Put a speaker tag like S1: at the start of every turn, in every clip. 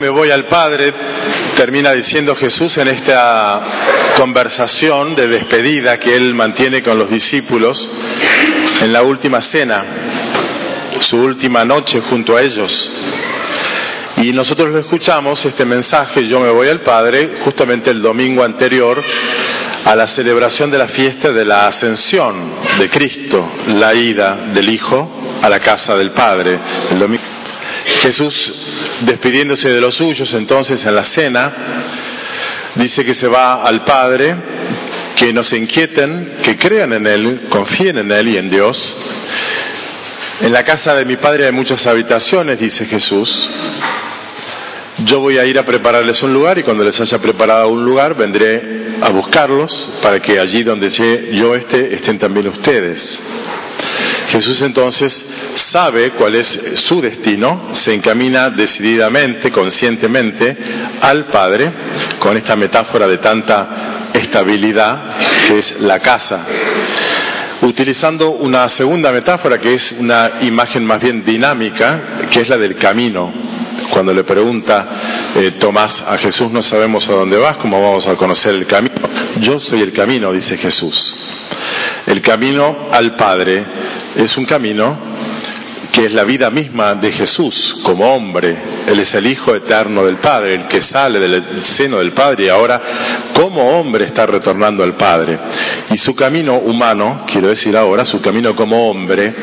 S1: Me voy al Padre, termina diciendo Jesús en esta conversación de despedida que Él mantiene con los discípulos en la última cena, su última noche junto a ellos. Y nosotros lo escuchamos, este mensaje, yo me voy al Padre, justamente el domingo anterior a la celebración de la fiesta de la Ascensión de Cristo, la ida del Hijo a la casa del Padre, el domingo. Jesús, despidiéndose de los suyos entonces en la cena, dice que se va al Padre, que no se inquieten, que crean en Él, confíen en Él y en Dios. En la casa de mi Padre hay muchas habitaciones, dice Jesús. Yo voy a ir a prepararles un lugar y cuando les haya preparado un lugar vendré a buscarlos para que allí donde yo esté, estén también ustedes. Jesús entonces sabe cuál es su destino, se encamina decididamente, conscientemente al Padre, con esta metáfora de tanta estabilidad que es la casa. Utilizando una segunda metáfora que es una imagen más bien dinámica, que es la del camino. Cuando le pregunta Tomás a Jesús, no sabemos a dónde vas, ¿cómo vamos a conocer el camino? Yo soy el camino, dice Jesús. El camino al Padre es un camino que es la vida misma de Jesús como hombre. Él es el Hijo eterno del Padre, el que sale del seno del Padre y ahora como hombre está retornando al Padre. Y su camino humano, quiero decir ahora, su camino como hombre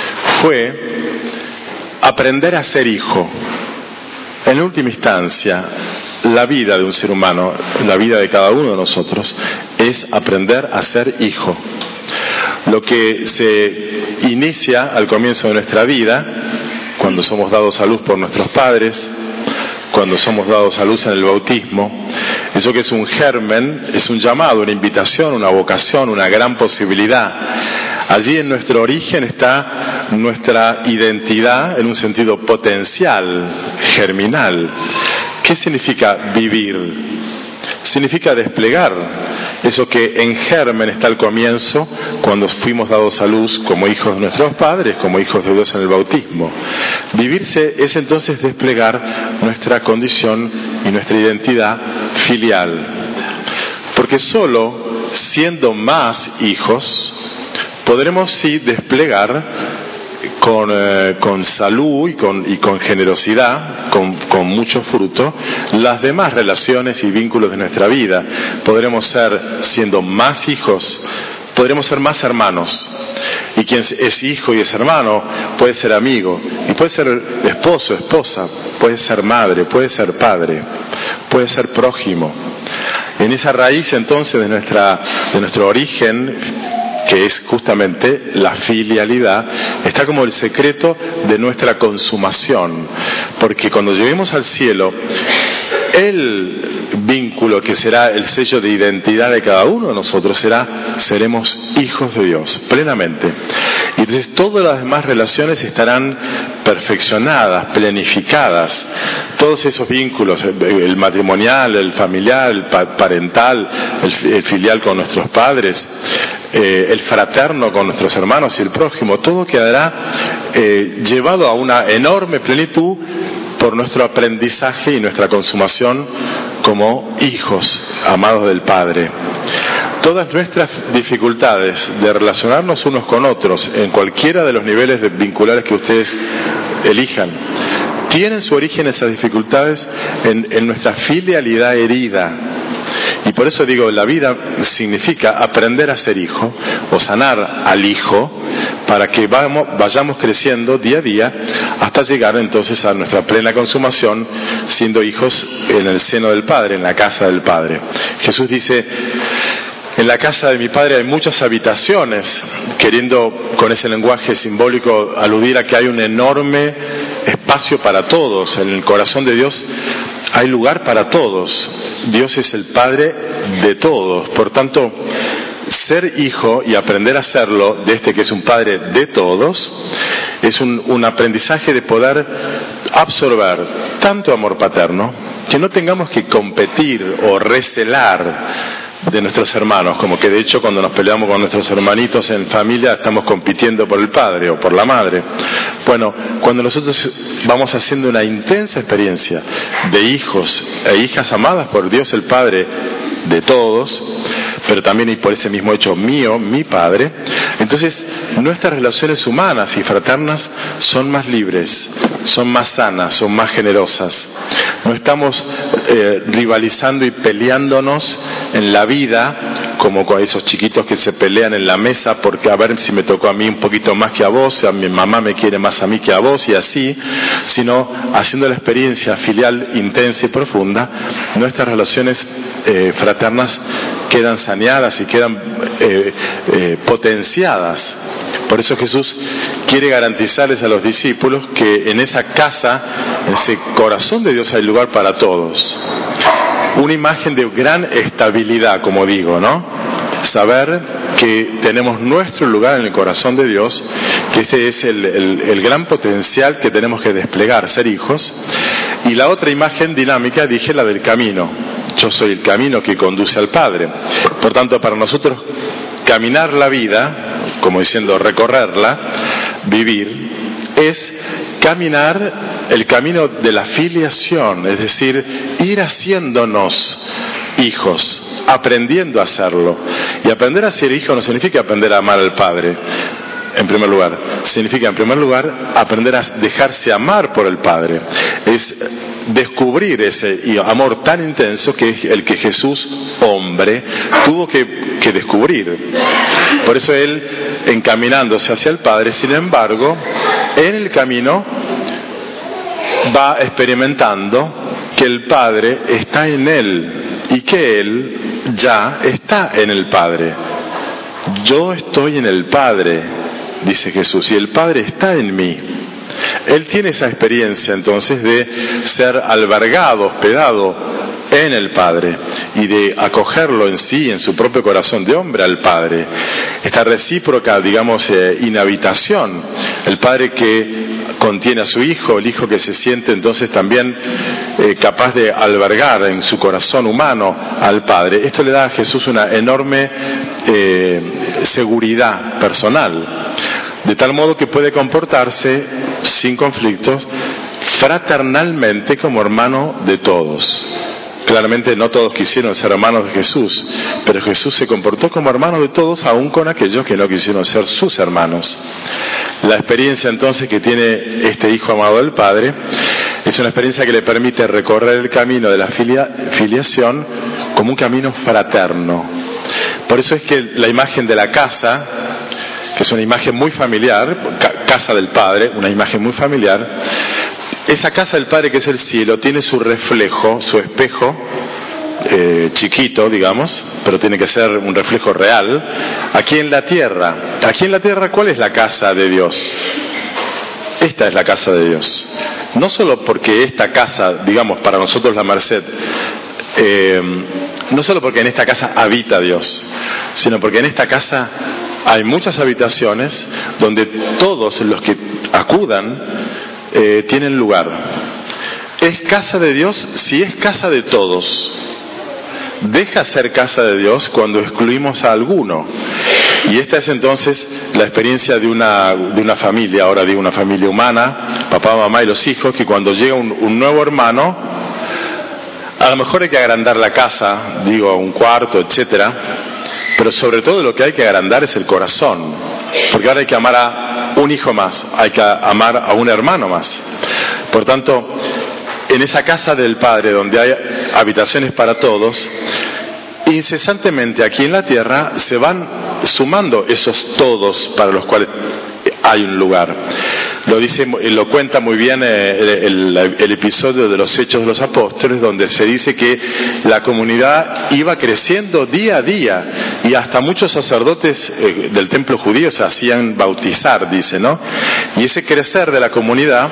S1: fue aprender a ser hijo. En última instancia, la vida de un ser humano, la vida de cada uno de nosotros, es aprender a ser hijo. Lo que se inicia al comienzo de nuestra vida, cuando somos dados a luz por nuestros padres, cuando somos dados a luz en el bautismo, eso que es un germen, es un llamado, una invitación, una vocación, una gran posibilidad. Allí en nuestro origen está nuestra identidad en un sentido potencial, germinal. ¿Qué significa vivir? Significa desplegar eso que en germen está al comienzo, cuando fuimos dados a luz como hijos de nuestros padres, como hijos de Dios en el bautismo. Vivirse es entonces desplegar nuestra condición y nuestra identidad filial. Porque solo siendo más hijos, podremos sí desplegar con salud y con generosidad, con mucho fruto, las demás relaciones y vínculos de nuestra vida. Podremos ser, siendo más hijos, podremos ser más hermanos. Y quien es hijo y es hermano puede ser amigo, y puede ser esposo, esposa, puede ser madre, puede ser padre, puede ser prójimo. En esa raíz entonces de nuestro origen, que es justamente la filialidad, está como el secreto de nuestra consumación, porque cuando lleguemos al cielo, el vínculo que será el sello de identidad de cada uno de nosotros seremos hijos de Dios, plenamente. Y entonces todas las demás relaciones estarán perfeccionadas, planificadas. Todos esos vínculos, el matrimonial, el familiar, el parental, el filial con nuestros padres, el fraterno con nuestros hermanos y el prójimo, todo quedará llevado a una enorme plenitud por nuestro aprendizaje y nuestra consumación como hijos amados del Padre. Todas nuestras dificultades de relacionarnos unos con otros en cualquiera de los niveles vinculares que ustedes elijan, tienen su origen esas dificultades en nuestra filialidad herida. Y por eso digo, la vida significa aprender a ser hijo o sanar al hijo para que vayamos creciendo día a día hasta llegar entonces a nuestra plena consumación siendo hijos en el seno del Padre, en la casa del Padre. Jesús dice: en la casa de mi Padre hay muchas habitaciones, queriendo con ese lenguaje simbólico aludir a que hay un enorme espacio para todos. En el corazón de Dios hay lugar para todos. Dios es el Padre de todos. Por tanto, ser hijo y aprender a serlo de este que es un Padre de todos es un aprendizaje de poder absorber tanto amor paterno que no tengamos que competir o recelar de nuestros hermanos, como que de hecho cuando nos peleamos con nuestros hermanitos en familia estamos compitiendo por el padre o por la madre. Bueno, cuando nosotros vamos haciendo una intensa experiencia de hijos e hijas amadas por Dios el Padre de todos, pero también y por ese mismo hecho mío, mi Padre, entonces nuestras relaciones humanas y fraternas son más libres, son más sanas, son más generosas. No estamos rivalizando y peleándonos en la vida como con esos chiquitos que se pelean en la mesa porque a ver si me tocó a mí un poquito más que a vos, a mi mamá me quiere más a mí que a vos y así, sino haciendo la experiencia filial intensa y profunda, nuestras relaciones fraternas quedan saneadas y quedan potenciadas. Por eso Jesús quiere garantizarles a los discípulos que en esa casa, en ese corazón de Dios hay lugar para todos. Una imagen de gran estabilidad, como digo, ¿no? Saber que tenemos nuestro lugar en el corazón de Dios, que este es el gran potencial que tenemos que desplegar, ser hijos. Y la otra imagen dinámica, dije, la del camino. Yo soy el camino que conduce al Padre. Por tanto, para nosotros, caminar la vida, como diciendo recorrerla, vivir, es caminar el camino de la filiación, es decir, ir haciéndonos hijos, aprendiendo a hacerlo. Y aprender a ser hijo no significa aprender a amar al Padre, en primer lugar. Significa, en primer lugar, aprender a dejarse amar por el Padre. Es descubrir ese amor tan intenso que es el que Jesús, hombre, tuvo que descubrir. Por eso Él, encaminándose hacia el Padre, sin embargo, en el camino va experimentando que el Padre está en Él y que Él ya está en el Padre. Yo estoy en el Padre, dice Jesús, y el Padre está en mí. Él tiene esa experiencia entonces de ser albergado, hospedado en el Padre y de acogerlo en sí, en su propio corazón de hombre al Padre. Esta recíproca, digamos, inhabitación. El Padre que contiene a su Hijo, el Hijo que se siente entonces también capaz de albergar en su corazón humano al Padre. Esto le da a Jesús una enorme seguridad personal, de tal modo que puede comportarse sin conflictos fraternalmente como hermano de todos. Claramente no todos quisieron ser hermanos de Jesús, pero Jesús se comportó como hermano de todos, aun con aquellos que no quisieron ser sus hermanos. La experiencia entonces que tiene este Hijo amado del Padre es una experiencia que le permite recorrer el camino de la filiación como un camino fraterno. Por eso es que la imagen de la casa, que es una imagen muy familiar, casa del Padre, una imagen muy familiar, esa casa del Padre que es el cielo tiene su reflejo, su espejo, chiquito, digamos, pero tiene que ser un reflejo real, aquí en la tierra. Aquí en la tierra, ¿cuál es la casa de Dios? Esta es la casa de Dios. No solo porque esta casa, digamos, para nosotros la Merced, no solo porque en esta casa habita Dios, sino porque en esta casa hay muchas habitaciones donde todos los que acudan tienen lugar. Es casa de Dios si es casa de todos. Deja ser casa de Dios cuando excluimos a alguno. Y esta es entonces la experiencia de una familia, ahora digo una familia humana, papá, mamá y los hijos, que cuando llega un nuevo hermano, a lo mejor hay que agrandar la casa, digo un cuarto, etcétera, pero sobre todo lo que hay que agrandar es el corazón, porque ahora hay que amar a un hijo más, hay que amar a un hermano más. Por tanto, en esa casa del Padre, donde hay habitaciones para todos, incesantemente aquí en la tierra se van sumando esos todos para los cuales hay un lugar. Lo cuenta muy bien el episodio de los Hechos de los Apóstoles, donde se dice que la comunidad iba creciendo día a día y hasta muchos sacerdotes del templo judío se hacían bautizar, dice, ¿no? Y ese crecer de la comunidad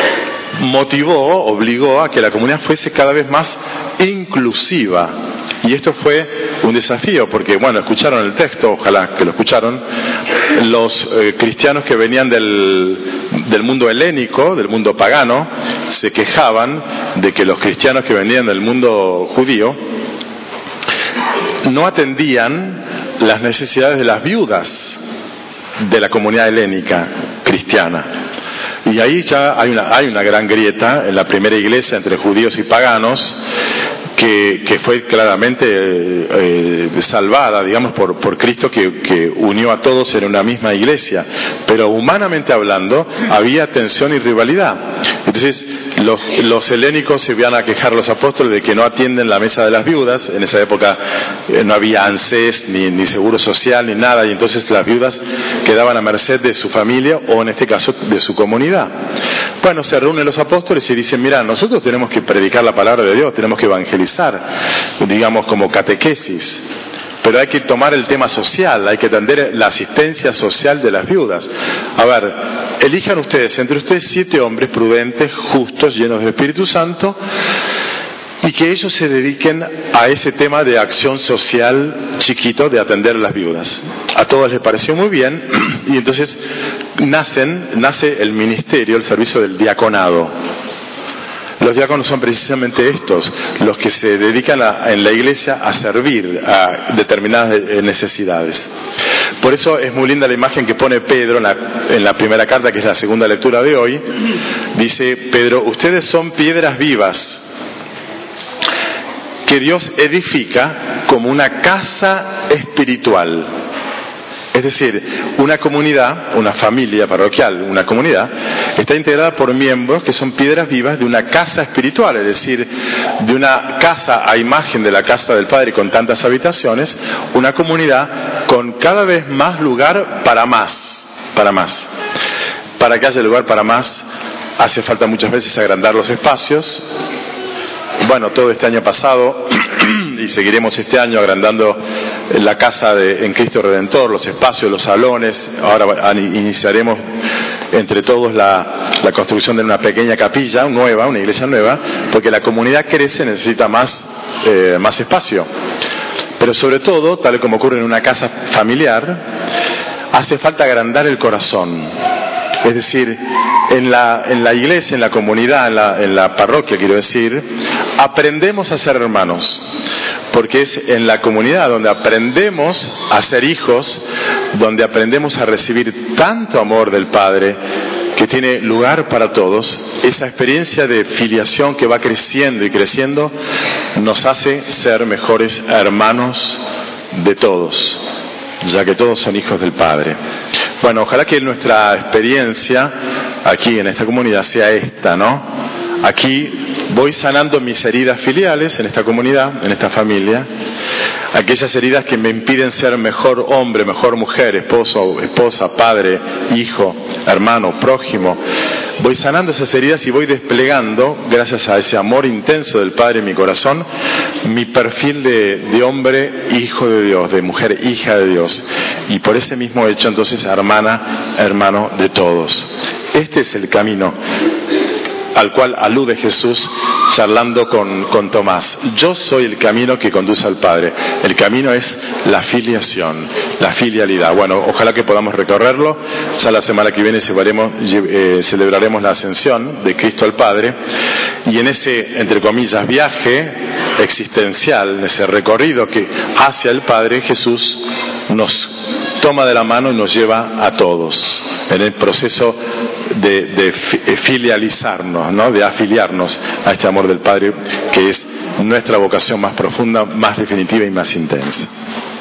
S1: obligó a que la comunidad fuese cada vez más inclusiva. Y esto fue un desafío, porque, bueno, escucharon el texto, ojalá que lo escucharon, los cristianos que venían del mundo helénico, del mundo pagano, se quejaban de que los cristianos que venían del mundo judío no atendían las necesidades de las viudas de la comunidad helénica cristiana. Y ahí ya hay una gran grieta en la primera iglesia entre judíos y paganos, que fue claramente salvada, digamos, por Cristo, que unió a todos en una misma iglesia. Pero humanamente hablando, había tensión y rivalidad. Entonces, los helénicos se iban a quejar a los apóstoles de que no atienden la mesa de las viudas. En esa época no había ANSES, ni seguro social, ni nada, y entonces las viudas quedaban a merced de su familia, o en este caso de su comunidad. Bueno, se reúnen los apóstoles y dicen: mira, nosotros tenemos que predicar la palabra de Dios, tenemos que evangelizar, digamos, como catequesis, pero hay que tomar el tema social, hay que atender la asistencia social de las viudas. A ver, elijan ustedes, entre ustedes 7 hombres prudentes, justos, llenos del Espíritu Santo, y que ellos se dediquen a ese tema de acción social chiquito, de atender a las viudas. A todos les pareció muy bien, y entonces nace el ministerio, el servicio del diaconado. Los diáconos son precisamente estos, los que se dedican en la iglesia a servir a determinadas necesidades. Por eso es muy linda la imagen que pone Pedro en la primera carta, que es la segunda lectura de hoy. Dice Pedro: ustedes son piedras vivas que Dios edifica como una casa espiritual. Es decir, una comunidad, una familia parroquial, una comunidad, está integrada por miembros que son piedras vivas de una casa espiritual, es decir, de una casa a imagen de la casa del Padre con tantas habitaciones, una comunidad con cada vez más lugar para más. Para que haya lugar para más, hace falta muchas veces agrandar los espacios. Bueno, todo este año pasado, y seguiremos este año agrandando la casa en Cristo Redentor, los espacios, los salones. Ahora iniciaremos entre todos la construcción de una pequeña capilla nueva, una iglesia nueva, porque la comunidad crece, necesita más espacio. Pero sobre todo, tal como ocurre en una casa familiar, hace falta agrandar el corazón. Es decir, en la iglesia, en la comunidad, en la parroquia, quiero decir, aprendemos a ser hermanos, porque es en la comunidad donde aprendemos a ser hijos, donde aprendemos a recibir tanto amor del Padre, que tiene lugar para todos. Esa experiencia de filiación que va creciendo y creciendo nos hace ser mejores hermanos de todos, ya que todos son hijos del Padre. Bueno, ojalá que nuestra experiencia aquí en esta comunidad sea esta, ¿no? Aquí voy sanando mis heridas filiales en esta comunidad, en esta familia, aquellas heridas que me impiden ser mejor hombre, mejor mujer, esposo, esposa, padre, hijo, hermano, prójimo. Voy sanando esas heridas y voy desplegando, gracias a ese amor intenso del Padre en mi corazón, mi perfil de hombre, hijo de Dios, de mujer, hija de Dios. Y por ese mismo hecho, entonces, hermana, hermano de todos. Este es el camino al cual alude Jesús charlando con Tomás. Yo soy el camino que conduce al Padre. El camino es la filiación, la filialidad. Bueno, ojalá que podamos recorrerlo. Ya la semana que viene celebraremos la ascensión de Cristo al Padre. Y en ese, entre comillas, viaje existencial, en ese recorrido que hacia el Padre, Jesús nos toma de la mano y nos lleva a todos en el proceso de filializarnos, ¿no? De afiliarnos a este amor del Padre, que es nuestra vocación más profunda, más definitiva y más intensa.